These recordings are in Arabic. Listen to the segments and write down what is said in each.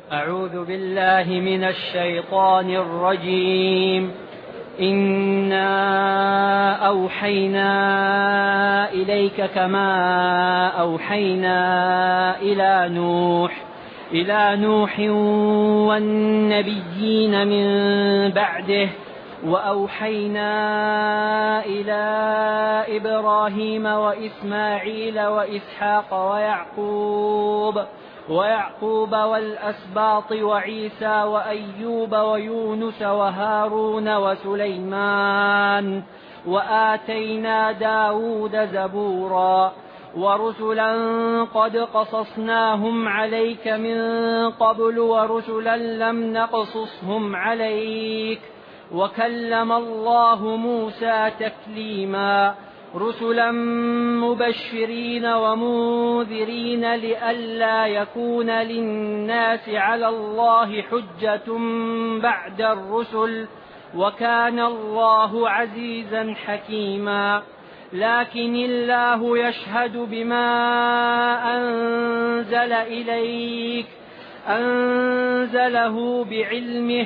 أعوذ بالله من الشيطان الرجيم. إنا أوحينا إليك كما أوحينا إلى نوح والنبيين من بعده، وأوحينا إلى إبراهيم وإسماعيل وإسحاق ويعقوب والأسباط وعيسى وأيوب ويونس وهارون وسليمان، وآتينا داود زبورا، ورسلا قد قصصناهم عليك من قبل ورسلا لم نقصصهم عليك، وكلم الله موسى تكليما، رسلا مبشرين ومنذرين لئلا يكون للناس على الله حجة بعد الرسل، وكان الله عزيزا حكيما. لكن الله يشهد بما أنزل إليك أنزله بعلمه،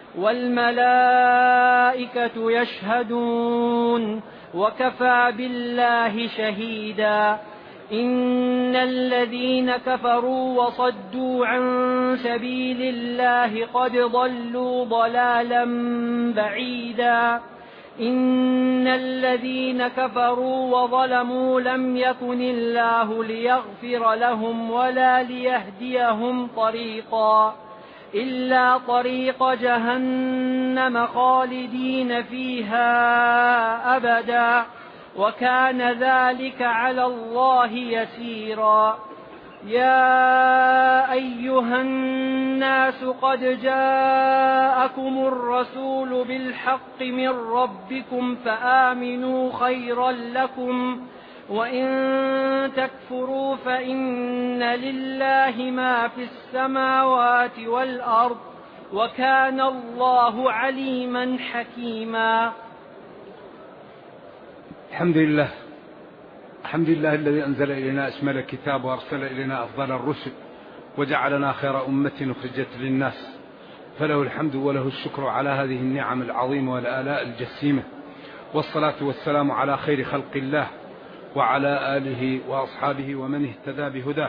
والملائكة يشهدون، وكفى بالله شهيدا. إن الذين كفروا وصدوا عن سبيل الله قد ضلوا ضلالا بعيدا. إن الذين كفروا وظلموا لم يكن الله ليغفر لهم ولا ليهديهم طريقا إلا طريق جهنم خالدين فيها أبدا، وكان ذلك على الله يسيرا. يا أيها الناس قد جاءكم الرسول بالحق من ربكم فآمنوا خيرا لكم، وإن تكفروا فإن لله ما في السماوات والأرض، وكان الله عليما حكيما. الحمد لله الذي أنزل إلينا أشمل الكتاب وأرسل إلينا أفضل الرسل وجعلنا خير أمة أخرجت للناس، فله الحمد وله الشكر على هذه النعم العظيمة والآلاء الجسيمة، والصلاة والسلام على خير خلق الله وعلى آله وأصحابه ومن اهتدى بهداه.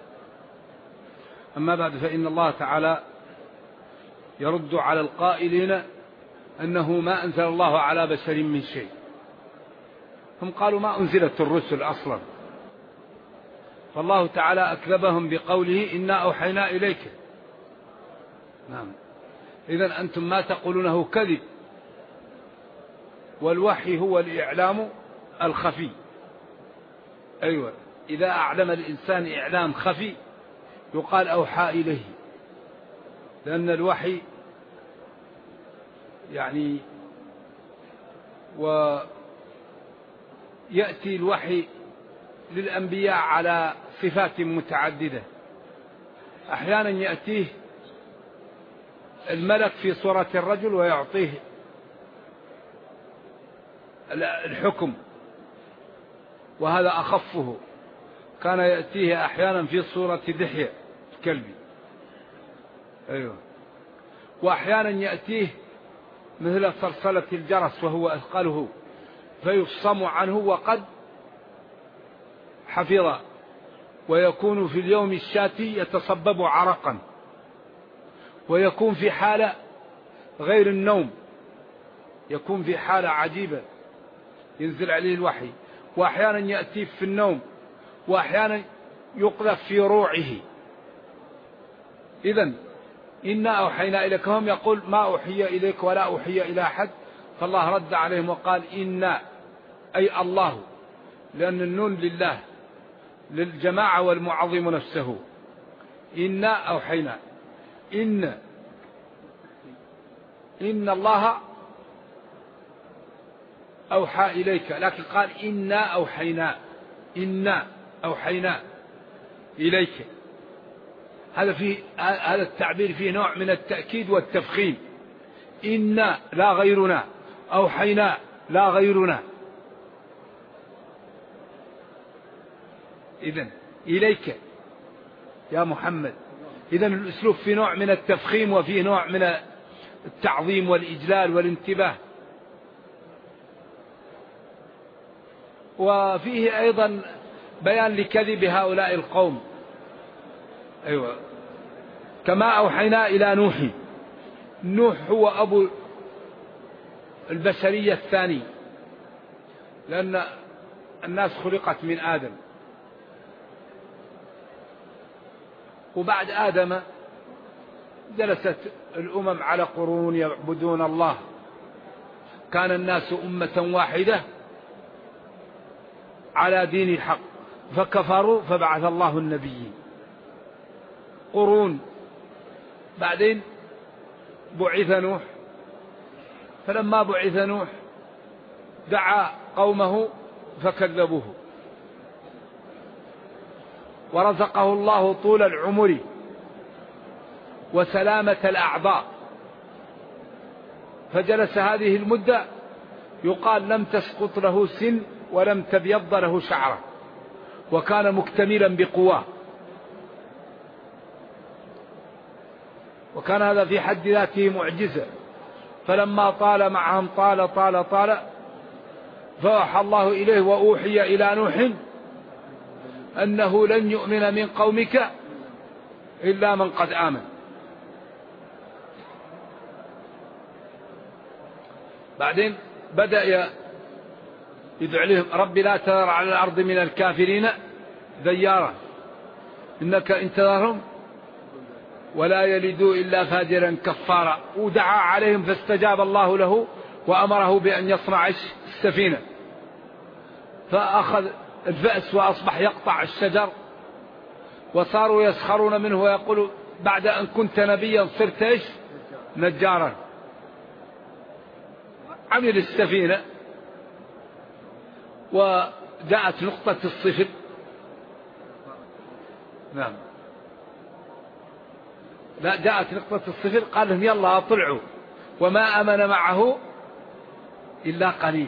أما بعد، فإن الله تعالى يرد على القائلين أنه ما أنزل الله على بشر من شيء. هم قالوا ما أنزلت الرسل أصلا، فالله تعالى أكذبهم بقوله إنا أوحينا إليك. نعم، إذن أنتم ما تقولونه كذب، والوحي هو الإعلام الخفي. أيوة، إذا أعلم الإنسان إعلام خفي يقال أوحى إليه، لأن الوحي يعني ويأتي الوحي للأنبياء على صفات متعددة. أحيانا يأتيه الملك في صورة الرجل ويعطيه الحكم، وهذا أخفه. كان يأتيه أحيانا في صورة دحية كلبي، أيوة. وأحيانا يأتيه مثل صلصلة الجرس وهو أثقله فيفصم عنه وقد حفظ، ويكون في اليوم الشاتي يتصبب عرقا، ويكون في حالة غير النوم، يكون في حالة عجيبة ينزل عليه الوحي. وأحيانا يأتي في النوم، وأحيانا يقذف في روعه. إذن إنا أوحينا إليك، هم يقول ما أوحي إليك ولا أوحي إلى أحد، فالله رد عليهم وقال إنا أي الله، لأن النون لله للجماعة والمعظم نفسه. إنا أوحينا، إن الله أوحى إليك، لكن قال إنا أوحينا إليك. هذا التعبير فيه نوع من التأكيد والتفخيم. إنا لا غيرنا، أوحينا لا غيرنا. إذن إليك يا محمد، إذن الأسلوب في نوع من التفخيم وفيه نوع من التعظيم والإجلال والانتباه. وفيه أيضا بيان لكذب هؤلاء القوم. أيوة، كما أوحينا إلى نوح. نوح هو أبو البشرية الثاني، لأن الناس خلقت من آدم، وبعد آدم جلست الأمم على قرون يعبدون الله. كان الناس أمة واحدة على دين الحق فكفروا فبعث الله النبيين. قرون، بعدين بعث نوح، فلما بعث نوح دعا قومه فكذبوه، ورزقه الله طول العمر وسلامة الأعضاء، فجلس هذه المدة يقال لم تسقط له سن ولم تبيض له شعره، وكان مكتملا بقواه. وكان هذا في حد ذاته معجزة. فلما طال معهم طال فأوحى الله إليه وأوحي إلى نوح أنه لن يؤمن من قومك إلا من قد آمن. بعدين بدأ يدعو لهم رب لا تذر على الأرض من الكافرين ديارا إنك إن تذرهم ولا يلدوا إلا فاجرا كفارا. ودعا عليهم فاستجاب الله له وأمره بأن يصنع السفينة، فأخذ الفأس وأصبح يقطع الشجر، وصاروا يسخرون منه ويقولوا بعد أن كنت نبيا صرت إيش؟ نجارا. عمل السفينة وجاءت نقطة الصفر. نعم، لا، جاءت نقطة الصفر قال لهم يلا اطلعوا، وما أمن معه إلا قليل.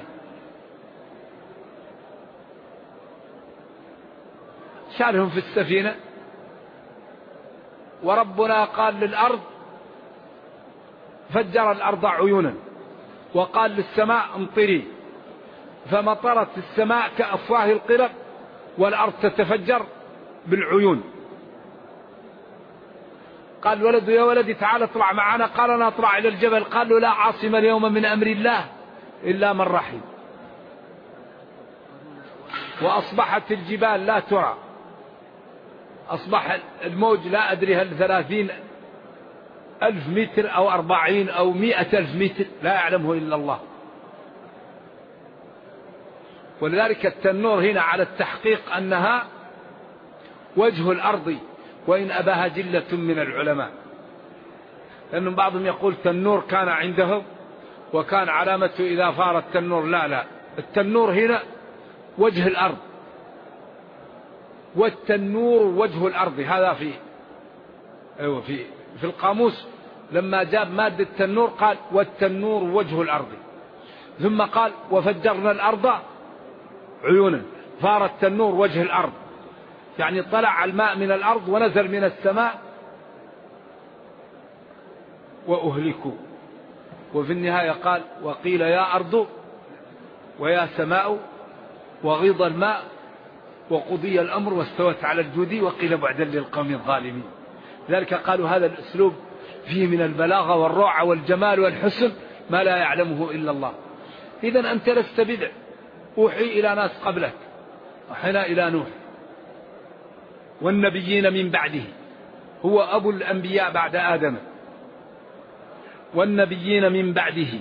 شالهم في السفينة، وربنا قال للأرض فجر الأرض عيونا، وقال للسماء امطري، فمطرت السماء كأفواه القرب والأرض تتفجر بالعيون. قال ولد يا ولدي تعال اطلع معنا، قال أنا أطلع إلى الجبل. قال له لا عاصم اليوم من أمر الله إلا من رحم. وأصبحت الجبال لا ترى، أصبح الموج لا أدري هل 30,000 متر أو 40 أو 100,000 متر، لا يعلمه إلا الله. ولذلك التنور هنا على التحقيق أنها وجه الأرض، وإن أباها جلة من العلماء، لأن بعضهم يقول تنور كان عندهم وكان علامته إذا فار التنور. لا، التنور هنا وجه الأرض، والتنور وجه الأرض. هذا في القاموس لما جاب مادة التنور قال والتنور وجه الأرض، ثم قال وفجرنا الأرض عيونا، فار التنور وجه الأرض، يعني طلع الماء من الأرض ونزل من السماء وأهلكوا. وفي النهاية قال وقيل يا أرض ويا سماء وغيض الماء وقضي الأمر واستوت على الجودي وقيل بعدا للقوم الظالمين. لذلك قالوا هذا الأسلوب فيه من البلاغة والروعة والجمال والحسن ما لا يعلمه إلا الله. إذن أنت لست بدع، أوحي إلى ناس قبلك، أوحينا إلى نوح والنبيين من بعده، هو أبو الأنبياء بعد آدم، والنبيين من بعده.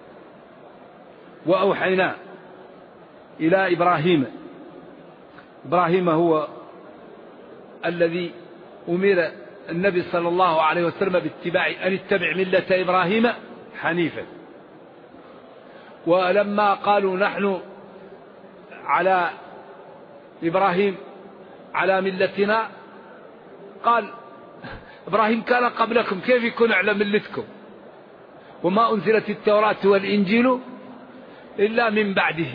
وأوحينا إلى إبراهيم. إبراهيم هو الذي أمر النبي صلى الله عليه وسلم باتباع أن اتبع ملة إبراهيم حنيفا. ولما قالوا نحن على إبراهيم على ملتنا، قال إبراهيم كان قبلكم كيف يكون على ملتكم؟ وما أنزلت التوراة والإنجيل إلا من بعده.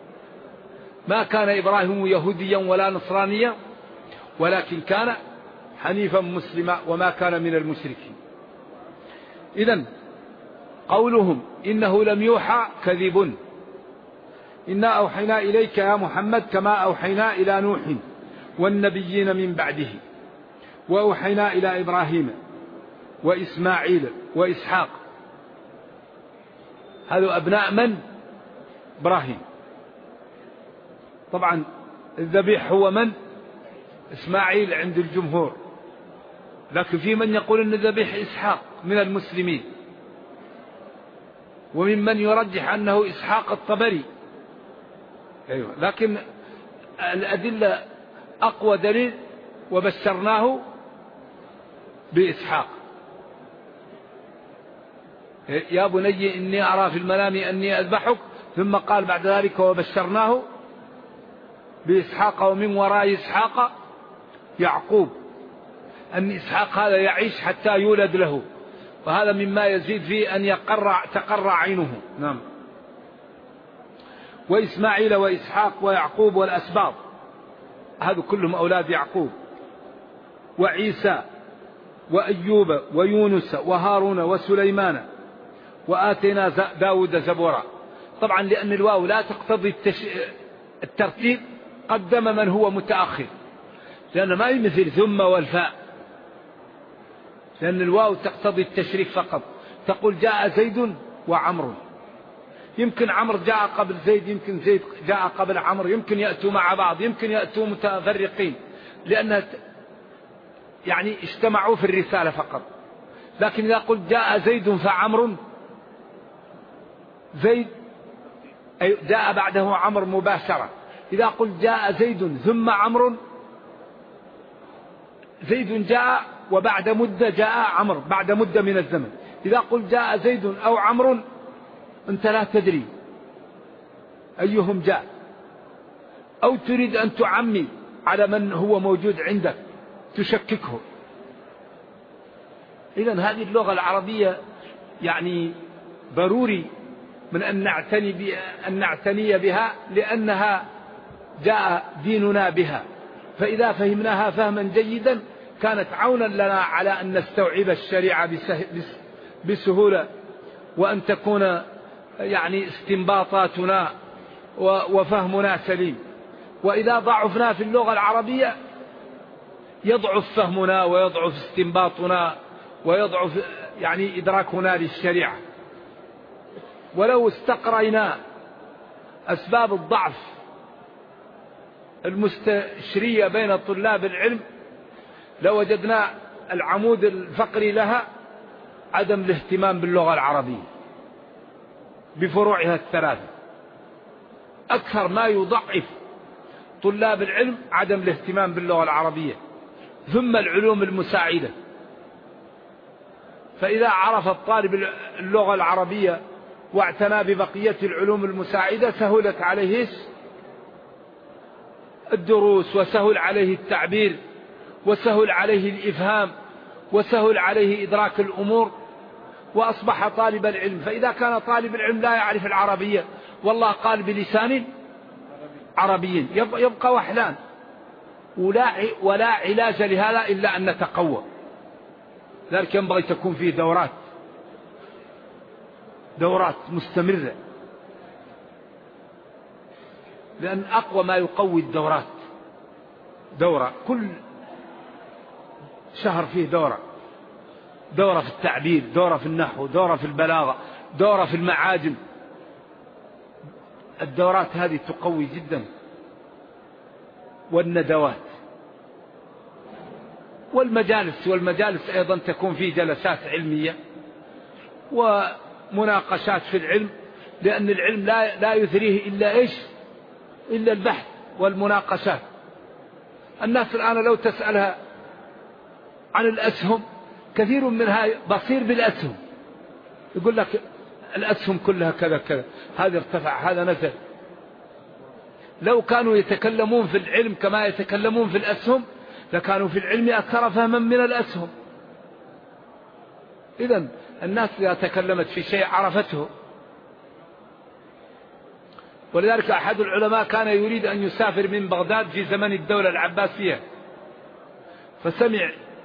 ما كان إبراهيم يهوديا ولا نصرانيا ولكن كان حنيفا مسلما وما كان من المشركين. إذن قولهم إنه لم يوحى كذب. إنا أوحينا إليك يا محمد كما أوحينا إلى نوح والنبيين من بعده وأوحينا إلى إبراهيم وإسماعيل وإسحاق. هذا أبناء من؟ إبراهيم. طبعا الذبيح هو من؟ إسماعيل عند الجمهور، لكن في من يقول أن الذبيح إسحاق من المسلمين، وممن يرجح أنه إسحاق الطبري. أيوة. لكن الأدلة أقوى دليل وبشرناه بإسحاق. يا بني إني أرى في المنام أني أذبحك، ثم قال بعد ذلك وبشرناه بإسحاق ومن وراء إسحاق يعقوب، أن إسحاق هذا يعيش حتى يولد له، وهذا مما يزيد في أن تقرع عينه. نعم. وإسماعيل وإسحاق ويعقوب والأسباط، هذا كلهم أولاد يعقوب، وعيسى وأيوب ويونس وهارون وسليمان وآتينا داود زبورا. طبعا لأن الواو لا تقتضي الترتيب قدم من هو متأخر، لأن ما يمثل ثم والفاء، لأن الواو تقتضي التشريف فقط. تقول جاء زيد وعمر، يمكن عمر جاء قبل زيد، يمكن زيد جاء قبل عمر، يمكن يأتوا مع بعض، يمكن يأتوا متفرقين، لأن يعني اجتمعوا في الرسالة فقط. لكن إذا قلت جاء زيد فعمر، زيد أي جاء بعده عمر مباشرة. إذا قلت جاء زيد ثم عمر، زيد جاء وبعد مدة جاء عمر بعد مدة من الزمن. إذا قلت جاء زيد أو عمر أنت لا تدري أيهم جاء، أو تريد أن تعمي على من هو موجود عندك تشككه. إذن هذه اللغة العربية يعني ضروري من أن نعتني بها، لأنها جاء ديننا بها، فإذا فهمناها فهما جيدا كانت عونا لنا على أن نستوعب الشريعة بسهولة، وأن تكون يعني استنباطاتنا وفهمنا سليم. وإذا ضعفنا في اللغة العربية يضعف فهمنا ويضعف استنباطنا ويضعف يعني إدراكنا للشريعة. ولو استقرينا أسباب الضعف المستشرية بين طلاب العلم لوجدنا العمود الفقري لها عدم الاهتمام باللغة العربية بفروعها الثلاثة. أكثر ما يضعف طلاب العلم عدم الاهتمام باللغة العربية، ثم العلوم المساعدة. فإذا عرف الطالب اللغة العربية واعتنى ببقية العلوم المساعدة سهلت عليه الدروس، وسهل عليه التعبير، وسهل عليه الإفهام، وسهل عليه إدراك الأمور، وأصبح طالب العلم. فإذا كان طالب العلم لا يعرف العربية والله قال بلسان عربي يبقى وحلان، ولا علاج لهذا إلا أن نتقوى. ذلك ينبغي تكون فيه دورات مستمرة، لأن أقوى ما يقوي الدورات دورة كل شهر فيه دورة في التعبير، دورة في النحو، دورة في البلاغة، دورة في المعاجم. الدورات هذه تقوي جدا. والندوات والمجالس أيضا تكون فيه جلسات علمية ومناقشات في العلم، لأن العلم لا يثريه إلا البحث والمناقشات. الناس الآن لو تسألها عن الأسهم كثير منها بصير بالأسهم، يقول لك الأسهم كلها كذا كذا، هذا ارتفع هذا نزل. لو كانوا يتكلمون في العلم كما يتكلمون في الأسهم لكانوا في العلم أكثر فهما من الأسهم. إذن الناس إذا تكلمت في شيء عرفته. ولذلك أحد العلماء كان يريد أن يسافر من بغداد في زمن الدولة العباسية، فسمع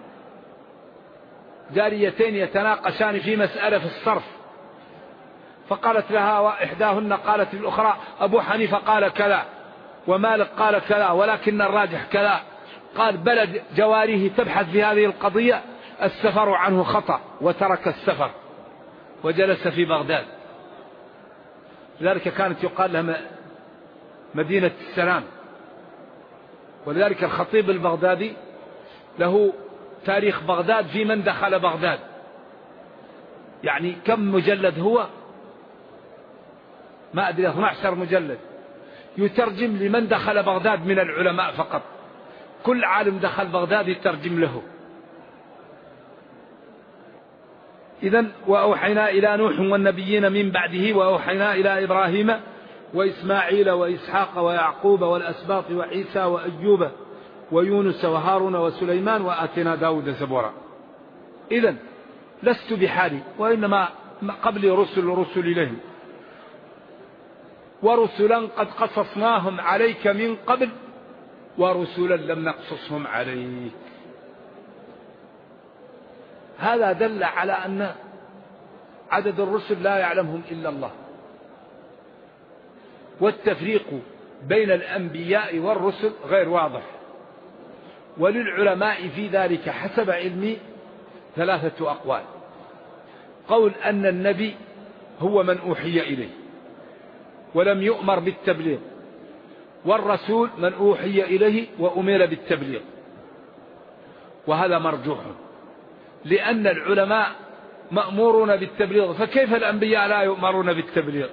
جاريتين يتناقشان في مسألة في الصرف، فقالت لها إحداهن قالت للأخرى أبو حنيفة قال كذا ومالك قال كذا ولكن الراجح كذا. قال بلد جواريه تبحث في هذه القضية، السفر عنه خطأ، وترك السفر وجلس في بغداد. لذلك كانت يقال لها مدينة السلام. ولذلك الخطيب البغدادي له تاريخ بغداد في من دخل بغداد، يعني كم مجلد هو؟ ما أدري، 12 مجلد يترجم لمن دخل بغداد من العلماء فقط. كل عالم دخل بغداد يترجم له. إذن وأوحينا إلى نوح والنبيين من بعده وأوحينا إلى إبراهيم وإسماعيل وإسحاق ويعقوب والأسباط وعيسى وأيوب ويونس وهارون وسليمان وآتنا داود زبورا. إذن لست بحالي، وإنما قبل رسل إليهم، ورسلا قد قصصناهم عليك من قبل ورسلا لم نقصصهم عليك. هذا دل على أن عدد الرسل لا يعلمهم إلا الله، والتفريق بين الأنبياء والرسل غير واضح. وللعلماء في ذلك حسب علمي 3 أقوال. قول أن النبي هو من أوحي إليه ولم يؤمر بالتبليغ، والرسول من أوحي إليه وأمر بالتبليغ، وهذا مرجوح، لأن العلماء مأمورون بالتبليغ، فكيف الأنبياء لا يؤمرون بالتبليغ؟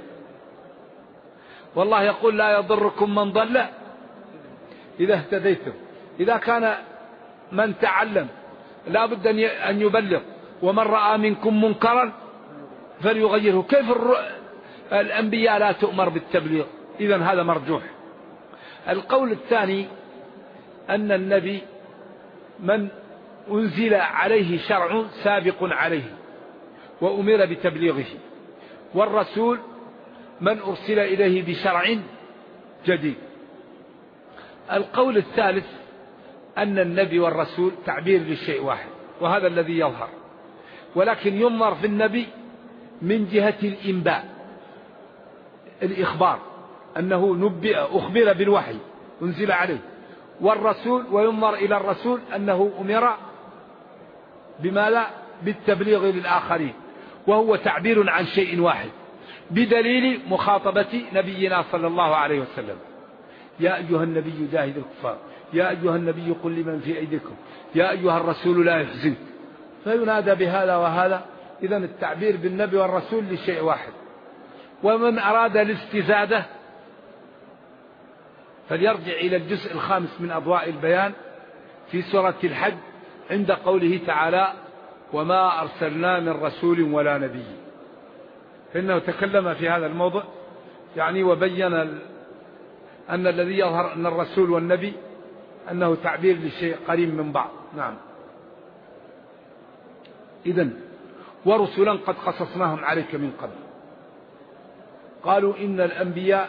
والله يقول لا يضركم من ضل إذا اهتديتم. إذا كان من تعلم لا بد أن يبلغ، ومن رأى منكم منكرا فليغيره، كيف الأنبياء لا تؤمر بالتبليغ؟ إذن هذا مرجوح. القول الثاني أن النبي من أنزل عليه شرع سابق عليه وأمر بتبليغه، والرسول من أرسل إليه بشرع جديد. القول الثالث أن النبي والرسول تعبير للشيء واحد، وهذا الذي يظهر، ولكن ينظر في النبي من جهة الإنباء، الإخبار، أنه نبئ أخبر بالوحي أنزل عليه، والرسول وينظر إلى الرسول أنه أمر بماذا؟ بالتبليغ للآخرين، وهو تعبير عن شيء واحد، بدليل مخاطبة نبينا صلى الله عليه وسلم: يا أيها النبي جاهد الكفار، يا أيها النبي قل لمن في أيديكم، يا أيها الرسول لا يحزنك. فينادى بهذا وهذا. إذن التعبير بالنبي والرسول لشيء واحد. ومن أراد الاستزادة فليرجع إلى الجزء 5 من أضواء البيان في سورة الحج عند قوله تعالى: وما أرسلنا من رسول ولا نبي. فإنه تكلم في هذا الموضوع يعني، وبين أن الذي يظهر أن الرسول والنبي أنه تعبير لشيء قريب من بعض. نعم. إذن ورسلا قد قصصناهم عليك من قبل. قالوا إن الأنبياء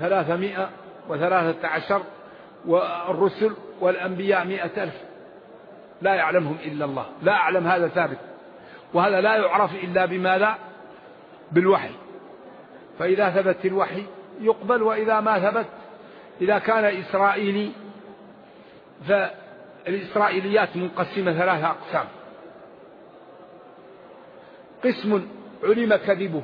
313 والرسل والأنبياء 100,000 لا يعلمهم إلا الله. لا أعلم، هذا ثابت، وهذا لا يعرف إلا بماذا؟ بالوحي. فإذا ثبت الوحي يقبل، وإذا ما ثبت، إذا كان إسرائيلي فالإسرائيليات منقسمة 3 أقسام: قسم علم كذبه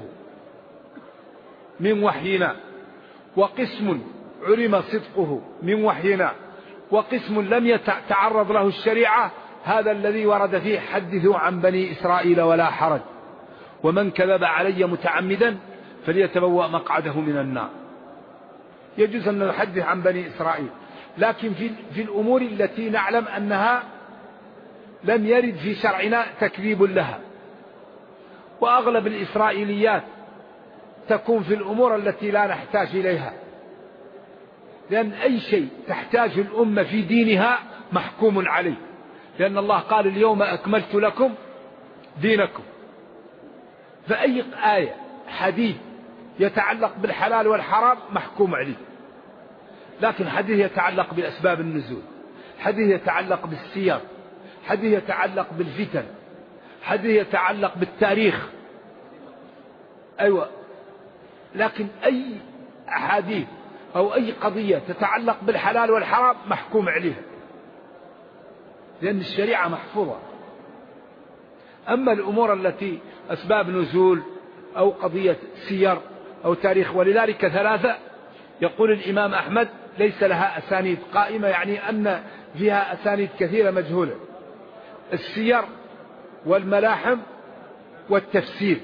من وحينا، وقسم علم صدقه من وحينا، وقسم لم يتعرض له الشريعة، هذا الذي ورد فيه: حدثوا عن بني إسرائيل ولا حرج، ومن كذب علي متعمدا فليتبوأ مقعده من النار. يجوز أن نحدث عن بني إسرائيل، لكن في الأمور التي نعلم أنها لم يرد في شرعنا تكذيب لها. وأغلب الإسرائيليات تكون في الأمور التي لا نحتاج إليها، لأن أي شيء تحتاج الأمة في دينها محكوم عليه، لأن الله قال: اليوم أكملت لكم دينكم. فأي آية حديث يتعلق بالحلال والحرام محكوم عليه، لكن حديث يتعلق بأسباب النزول، حديث يتعلق بالسير، حديث يتعلق بالفتن، حديث يتعلق بالتاريخ، أيوة، لكن أي أحاديث أو أي قضية تتعلق بالحلال والحرام محكوم عليها، لأن الشريعة محفوظة. أما الأمور التي أسباب نزول أو قضية سير أو تاريخ، ولذلك ثلاثة يقول الإمام أحمد ليس لها أسانيد قائمة، يعني أن فيها أسانيد كثيرة مجهولة: السير والملاحم والتفسير.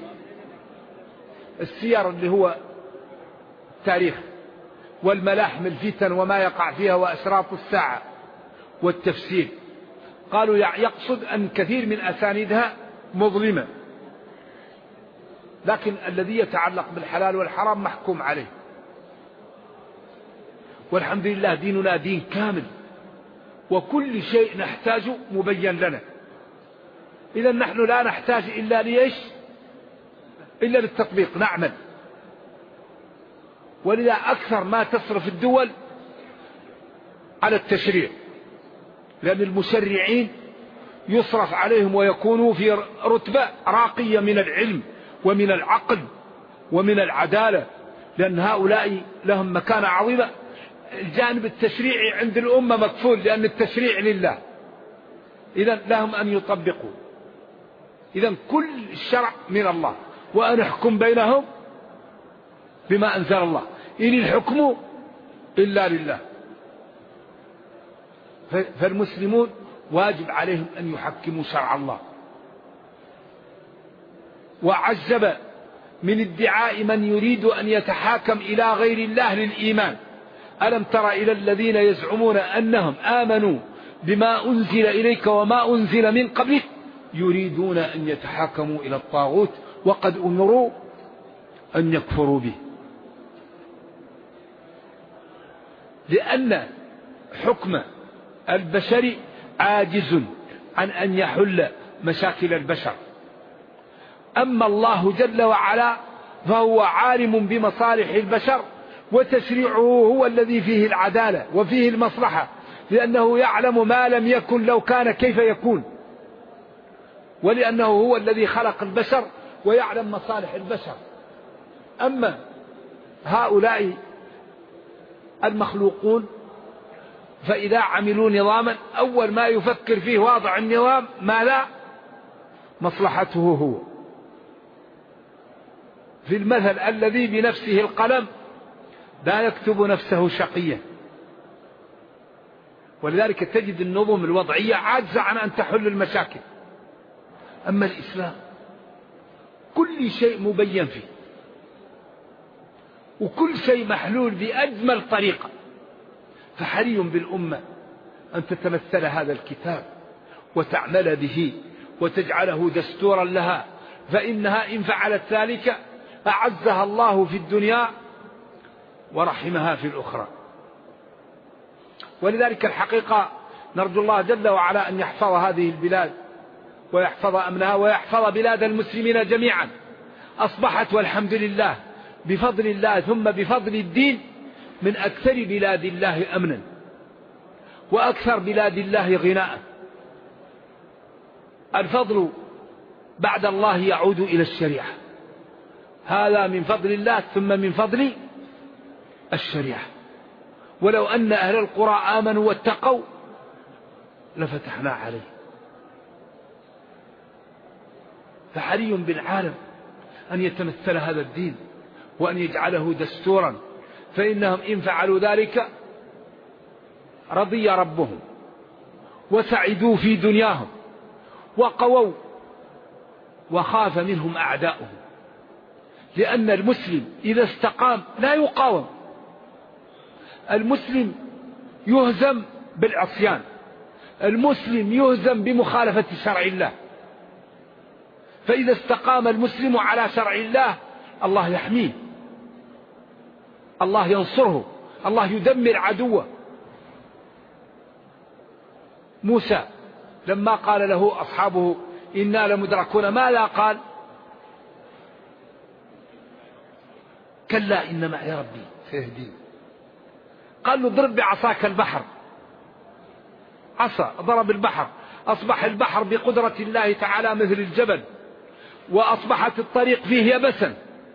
السير اللي هو التاريخ، والملاحم الفتن وما يقع فيها وأشراط الساعة، والتفسير قالوا يقصد أن كثير من أسانيدها مظلمة، لكن الذي يتعلق بالحلال والحرام محكوم عليه. والحمد لله ديننا دين كامل، وكل شيء نحتاجه مبين لنا. إذا نحن لا نحتاج إلا ليش؟ إلا للتطبيق، نعمل. ولذا أكثر ما تصرف الدول على التشريع، لأن المشرعين يصرف عليهم ويكونوا في رتبة راقية من العلم ومن العقل ومن العدالة، لأن هؤلاء لهم مكانة عظيمة. الجانب التشريعي عند الأمة مكفول، لأن التشريع لله، إذن لهم أن يطبقوا. إذن كل الشرع من الله، وأن احكم بينهم بما أنزل الله، إن الحكم إلا لله. فالمسلمون واجب عليهم أن يحكموا شرع الله. وعجب من ادعاء من يريد أن يتحاكم إلى غير الله للإيمان. ألم تر إلى الذين يزعمون أنهم آمنوا بما أنزل إليك وما أنزل من قبلك يريدون أن يتحاكموا إلى الطاغوت وقد أمروا أن يكفروا به، لأن حكم البشر عاجز عن أن يحل مشاكل البشر. أما الله جل وعلا فهو عالم بمصالح البشر، وتشريعه هو الذي فيه العدالة وفيه المصلحة، لأنه يعلم ما لم يكن لو كان كيف يكون، ولأنه هو الذي خلق البشر ويعلم مصالح البشر. أما هؤلاء المخلوقون فإذا عملوا نظاما أول ما يفكر فيه واضع النظام ما لا مصلحته هو. في المثل الذي بنفسه القلم لا يكتب نفسه شقيا. ولذلك تجد النظم الوضعية عاجزة عن أن تحل المشاكل. أما الإسلام كل شيء مبين فيه، وكل شيء محلول بأجمل طريقة. فحري بالأمة أن تتمثل هذا الكتاب وتعمل به وتجعله دستورا لها، فإنها إن فعلت ذلك أعزها الله في الدنيا ورحمها في الأخرى. ولذلك الحقيقة نرجو الله جل وعلا أن يحفظ هذه البلاد ويحفظ أمنها ويحفظ بلاد المسلمين جميعا. أصبحت والحمد لله بفضل الله ثم بفضل الدين من أكثر بلاد الله أمنا وأكثر بلاد الله غناء. الفضل بعد الله يعود إلى الشريعة، هذا من فضل الله ثم من فضل الشريعة. ولو أن أهل القرى آمنوا واتقوا لفتحنا عليه. فحري بالعالم أن يتمثل هذا الدين وأن يجعله دستورا، فإنهم إن فعلوا ذلك رضي ربهم وسعدوا في دنياهم وقووا وخاف منهم أعداؤهم. لأن المسلم إذا استقام لا يقاوم. المسلم يهزم بالعصيان، المسلم يهزم بمخالفة شرع الله. فإذا استقام المسلم على شرع الله الله يحميه، الله ينصره، الله يدمر عدوه. موسى لما قال له أصحابه إنا لمدركون ماذا قال؟ كلا إن معي ربي سيهدين. قال له اضرب بعصاك البحر، عصا ضرب البحر أصبح البحر بقدرة الله تعالى مثل الجبل، وأصبحت الطريق فيه يبسا،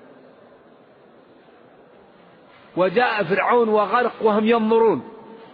وجاء فرعون وغرق وهم ينظرون.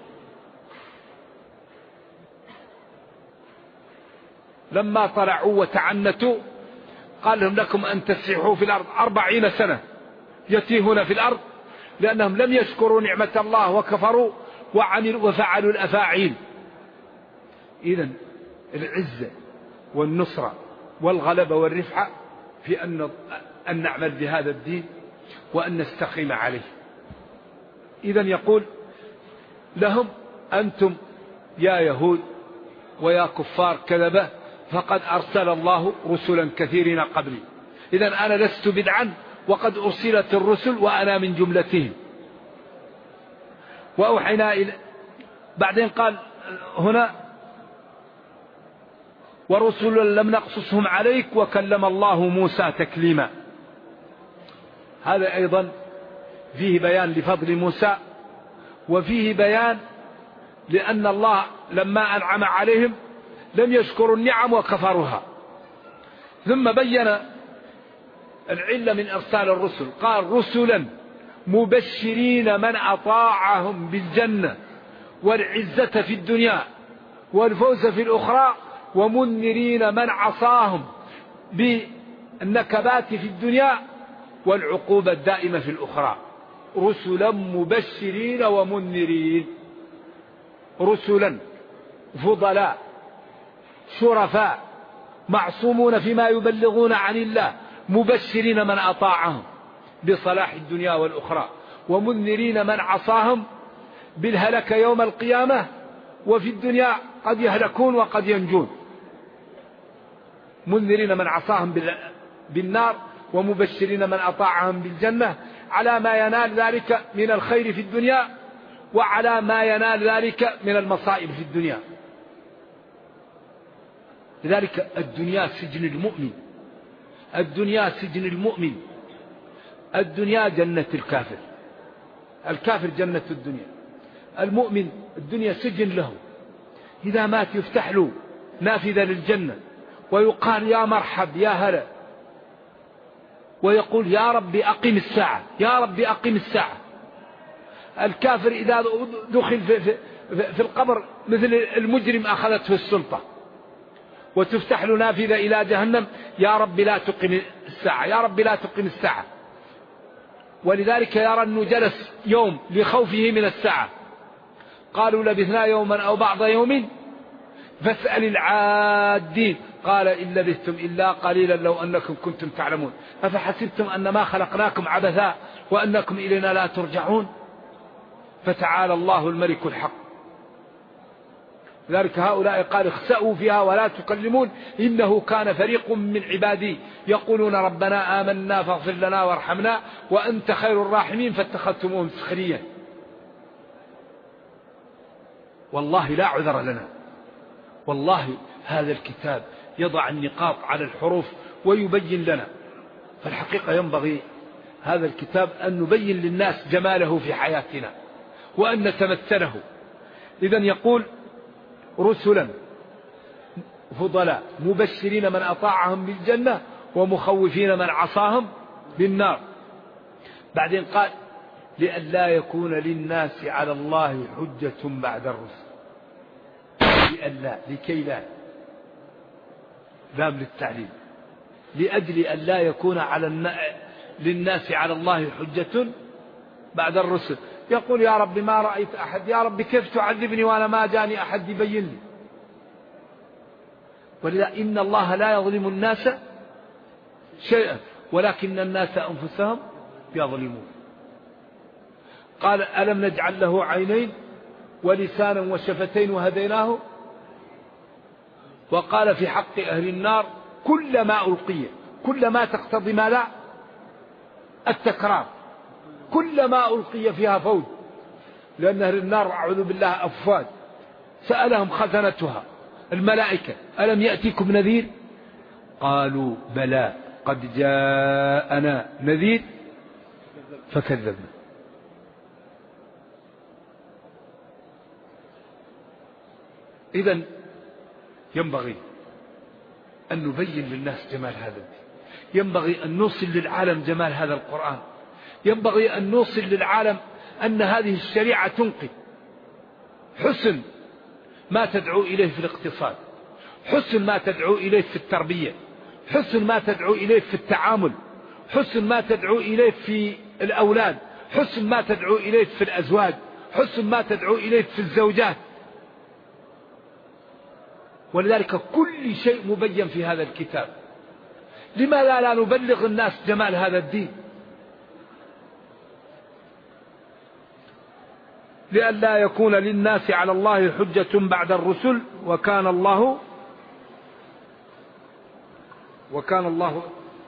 لما طلعوا وتعنتوا قال لهم لكم أن تسيحوا في الأرض 40 سنة يتيهون في الأرض، لأنهم لم يشكروا نعمة الله وكفروا وفعلوا الأفاعيل. إذن العزة والنصرة والغلبة والرفعة في أن نعمل بهذا الدين وأن نستقيم عليه. إذن يقول لهم أنتم يا يهود ويا كفار كذبة فقد أرسل الله رسلا كثيرين قبلي، إذن أنا لست بدعا وقد أرسلت الرسل وأنا من جملتهم. وأوحينا إلى بعدين قال هنا ورسلا لم نقصصهم عليك وكلم الله موسى تكليما. هذا أيضا فيه بيان لفضل موسى، وفيه بيان لأن الله لما أنعم عليهم لم يشكروا النعم وكفروها. ثم بين العلة من إرسال الرسل، قال رسلا مبشرين من أطاعهم بالجنة والعزة في الدنيا والفوز في الأخرى، ومنذرين من عصاهم بالنكبات في الدنيا والعقوبة الدائمة في الأخرى. رسلا مبشرين ومنذرين، رسلا فضلاء شرفاء معصومون فيما يبلغون عن الله، مبشرين من أطاعهم بصلاح الدنيا والأخرى، ومنذرين من عصاهم بالهلك يوم القيامة، وفي الدنيا قد يهلكون وقد ينجون. منذرين من عصاهم بالنار، ومبشرين من أطاعهم بالجنة، على ما ينال ذلك من الخير في الدنيا وعلى ما ينال ذلك من المصائب في الدنيا. لذلك الدنيا سجن المؤمن، الدنيا سجن المؤمن، الدنيا جنة الكافر، الكافر جنة الدنيا، المؤمن الدنيا سجن له، إذا مات يفتح له نافذة للجنة ويقال يا مرحب يا هلا، ويقول يا ربي أقم الساعة يا ربي أقم الساعة. الكافر إذا دخل في القبر مثل المجرم أخذته السلطة، وتفتح له نافذة إلى جهنم يا رب لا تقم الساعة يا رب لا تقم الساعة. ولذلك يرى أنه جلس يوم لخوفه من الساعة. قالوا لبثنا يوما أو بعض يوم فاسأل العادين قال إن لبثتم إلا قليلا لو أنكم كنتم تعلمون أفحسبتم أنما خلقناكم عبثا وأنكم إلينا لا ترجعون. فتعالى الله الملك الحق. لذلك هؤلاء قال اخسأوا فيها ولا تكلمون إنه كان فريق من عبادي يقولون ربنا آمنا فاغفر لنا وارحمنا وأنت خير الراحمين فاتخذتموهم سخريا. والله لا عذر لنا، والله هذا الكتاب يضع النقاط على الحروف ويبين لنا. فالحقيقة ينبغي هذا الكتاب أن نبين للناس جماله في حياتنا وأن نتمثله. إذن يقول رسلا فضلاء مبشرين من أطاعهم بالجنة ومخوفين من عصاهم بالنار. بعدين قال لئلا يكون للناس على الله حجة بعد الرسل. لئلا لكي لا لام للتعليم، لأجل أن لا يكون للناس على الله حجة بعد الرسل. يقول يا رب ما رأيت أحد، يا رب كيف تعذبني وأنا ما جاني أحد يبين لي. ولذا إن الله لا يظلم الناس شيئا ولكن الناس أنفسهم يظلمون. قال ألم نجعل له عينين ولسانا وشفتين وهديناه. وقال في حق أهل النار كلما ألقي، كلما تقتضي ما لا التكرار، كلما ألقي فيها فوج، لأن أهل النار أعوذ بالله أفواج، سألهم خزنتها الملائكة ألم يأتيكم نذير قالوا بلى قد جاءنا نذير فكذبنا. إذن ينبغي أن نبين للناس جمال هذا الدين، ينبغي أن نوصل للعالم جمال هذا القرآن، ينبغي أن نوصل للعالم أن هذه الشريعة تنقذ. حسن ما تدعو إليه في الاقتصاد، حسن ما تدعو إليه في التربية، حسن ما تدعو إليه في التعامل، حسن ما تدعو إليه في الأولاد، حسن ما تدعو إليه في الأزواج، حسن ما تدعو إليه في الزوجات. ولذلك كل شيء مبين في هذا الكتاب. لماذا لا نبلغ الناس جمال هذا الدين؟ لئلا يكون للناس على الله حجة بعد الرسل وكان الله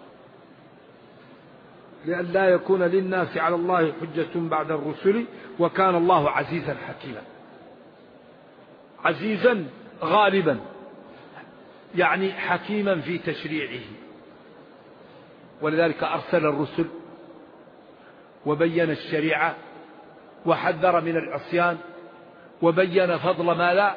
لئلا يكون للناس على الله حجة بعد الرسل وكان الله عزيزا حكيما. عزيزا غالبا، يعني حكيما في تشريعه. ولذلك أرسل الرسل وبين الشريعة وحذر من العصيان وبين فضل ما لا،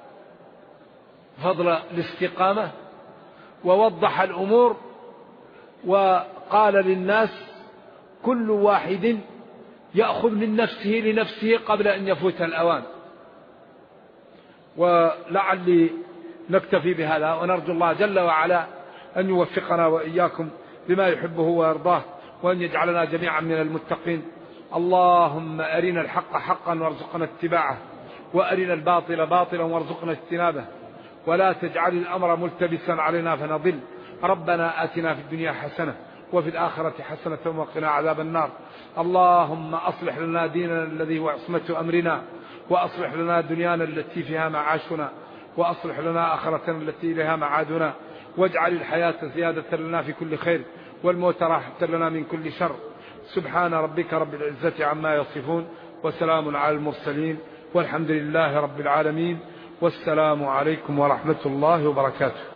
فضل الاستقامة، ووضح الأمور وقال للناس كل واحد يأخذ من نفسه لنفسه قبل أن يفوت الأوان. ولعلي نكتفي بهذا، ونرجو الله جل وعلا أن يوفقنا وإياكم لما يحبه ويرضاه، وأن يجعلنا جميعا من المتقين. اللهم أرنا الحق حقا وارزقنا اتباعه، وأرنا الباطل باطلا وارزقنا اجتنابه، ولا تجعل الأمر ملتبسا علينا فنضل. ربنا آتنا في الدنيا حسنة وفي الآخرة حسنة وقنا عذاب النار. اللهم أصلح لنا ديننا الذي هو عصمة أمرنا، وأصلح لنا دنيانا التي فيها معاشنا، وأصلح لنا آخرتنا التي إليها معادنا، واجعل الحياة زيادة لنا في كل خير والموت راحة لنا من كل شر. سبحان ربك رب العزة عما يصفون، وسلام على المرسلين، والحمد لله رب العالمين، والسلام عليكم ورحمة الله وبركاته.